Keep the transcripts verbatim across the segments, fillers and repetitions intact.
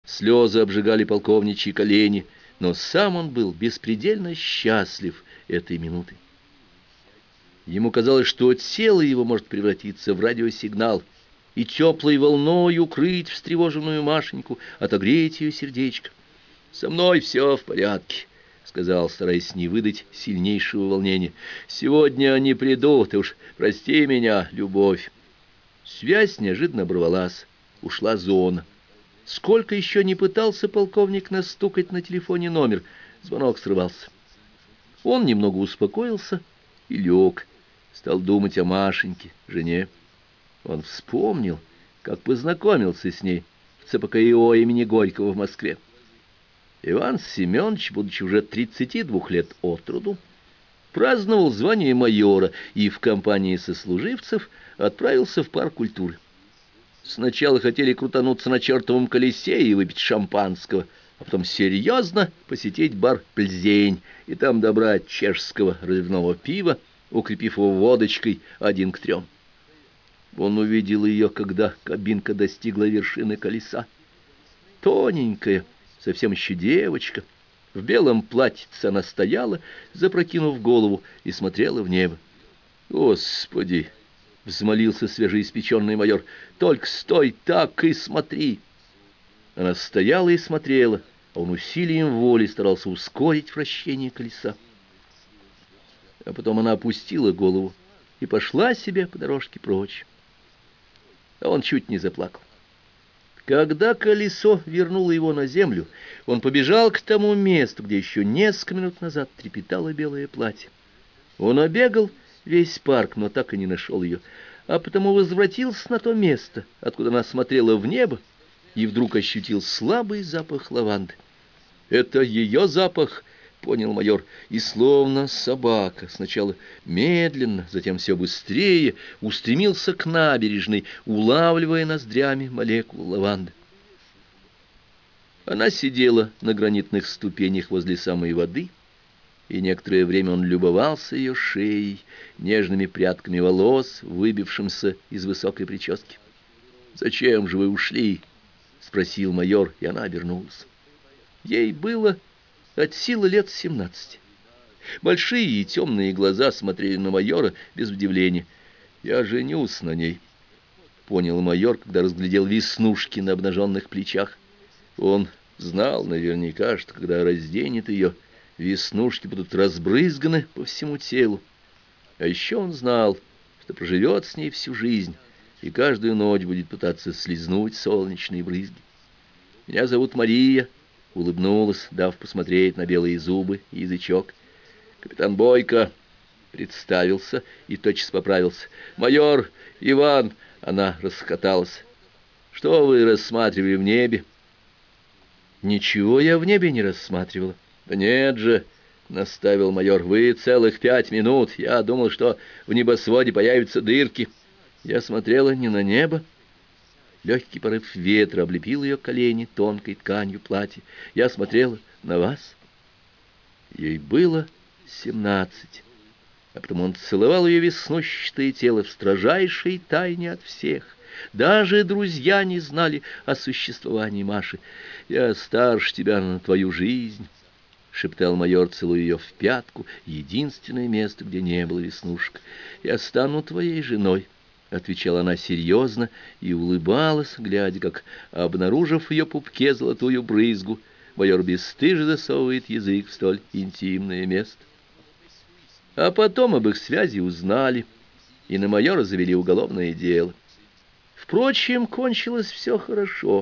Слезы обжигали полковничьи колени, но сам он был беспредельно счастлив этой минутой. Ему казалось, что тело его может превратиться в радиосигнал и теплой волной укрыть встревоженную Машеньку, отогреть ее сердечко. «Со мной все в порядке», — сказал, стараясь не выдать сильнейшего волнения. «Сегодня они придут, и уж прости меня, любовь». Связь неожиданно оборвалась, ушла зона. Сколько еще не пытался полковник настукать на телефоне номер, звонок срывался. Он немного успокоился и лег, стал думать о Машеньке, жене. Он вспомнил, как познакомился с ней в ЦПКИО имени Горького в Москве. Иван Семенович, будучи уже тридцати двух лет от роду, праздновал звание майора и в компании сослуживцев отправился в парк культуры. Сначала хотели крутануться на чертовом колесе и выпить шампанского, а потом серьезно посетить бар «Пльзень» и там добрать чешского разливного пива, укрепив его водочкой один к трем. Он увидел ее, когда кабинка достигла вершины колеса. Тоненькая, совсем еще девочка, в белом платьице она стояла, запрокинув голову, и смотрела в небо. «Господи!» — взмолился свежеиспеченный майор. «Только стой так и смотри!» Она стояла и смотрела, а он усилием воли старался ускорить вращение колеса. А потом она опустила голову и пошла себе по дорожке прочь. А он чуть не заплакал. Когда колесо вернуло его на землю, он побежал к тому месту, где еще несколько минут назад трепетало белое платье. Он обегал весь парк, но так и не нашел ее, а потому возвратился на то место, откуда она смотрела в небо, и вдруг ощутил слабый запах лаванды. «Это ее запах!» — понял майор, и словно собака, сначала медленно, затем все быстрее, устремился к набережной, улавливая ноздрями молекулу лаванды. Она сидела на гранитных ступенях возле самой воды, и некоторое время он любовался ее шеей, нежными прядками волос, выбившимся из высокой прически. «Зачем же вы ушли?» — спросил майор, и она обернулась. Ей было от силы лет семнадцати. Большие и темные глаза смотрели на майора без удивления. «Я женюсь на ней», — понял майор, когда разглядел веснушки на обнаженных плечах. Он знал наверняка, что когда разденет ее, веснушки будут разбрызганы по всему телу. А еще он знал, что проживет с ней всю жизнь и каждую ночь будет пытаться слизнуть солнечные брызги. «Меня зовут Мария», — улыбнулась, дав посмотреть на белые зубы и язычок. «Капитан Бойко», — представился и тотчас поправился. «Майор Иван», — она расхохоталась. «Что вы рассматривали в небе?» «Ничего я в небе не рассматривала». «Да нет же», — наставил майор, — «вы целых пять минут. Я думал, что в небосводе появятся дырки». Я смотрела не на небо. Легкий порыв ветра облепил ее колени тонкой тканью платья. Я смотрела на вас. Ей было семнадцать, а потом он целовал ее веснущатое тело в строжайшей тайне от всех. Даже друзья не знали о существовании Маши. «Я старше тебя на твою жизнь», — шептал майор, целуя ее в пятку, единственное место, где не было веснушек. «Я стану твоей женой», — отвечала она серьезно и улыбалась, глядя, как, обнаружив в ее пупке золотую брызгу, майор бесстыже засовывает язык в столь интимное место. А потом об их связи узнали, и на майора завели уголовное дело. Впрочем, кончилось все хорошо.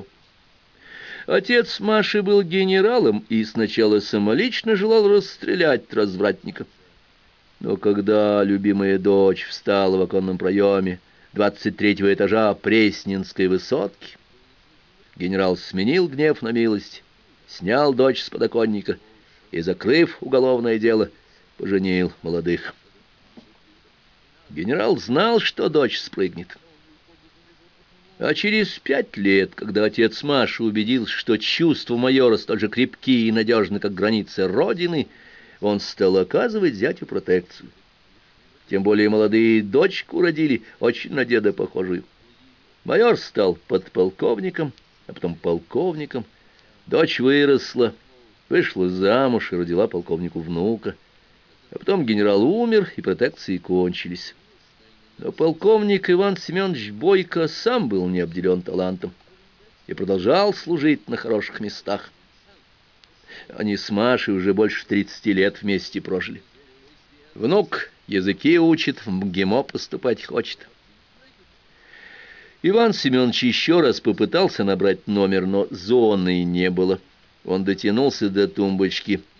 Отец Маши был генералом и сначала самолично желал расстрелять развратника. Но когда любимая дочь встала в оконном проеме двадцать третьего этажа Пресненской высотки, генерал сменил гнев на милость, снял дочь с подоконника и, закрыв уголовное дело, поженил молодых. Генерал знал, что дочь спрыгнет. А через пять лет, когда отец Маши убедился, что чувства майора столь же крепки и надежны, как границы Родины, он стал оказывать зятю протекцию. Тем более молодые дочку родили, очень на деда похожую. Майор стал подполковником, а потом полковником, Дочь выросла, вышла замуж и родила полковнику внука. А потом генерал умер, и протекции кончились. Но полковник Иван Семенович Бойко сам был не обделен талантом и продолжал служить на хороших местах. Они с Машей уже больше тридцати лет вместе прожили. Внук языки учит, в МГИМО поступать хочет. Иван Семенович еще раз попытался набрать номер, но зоны не было. Он дотянулся до тумбочки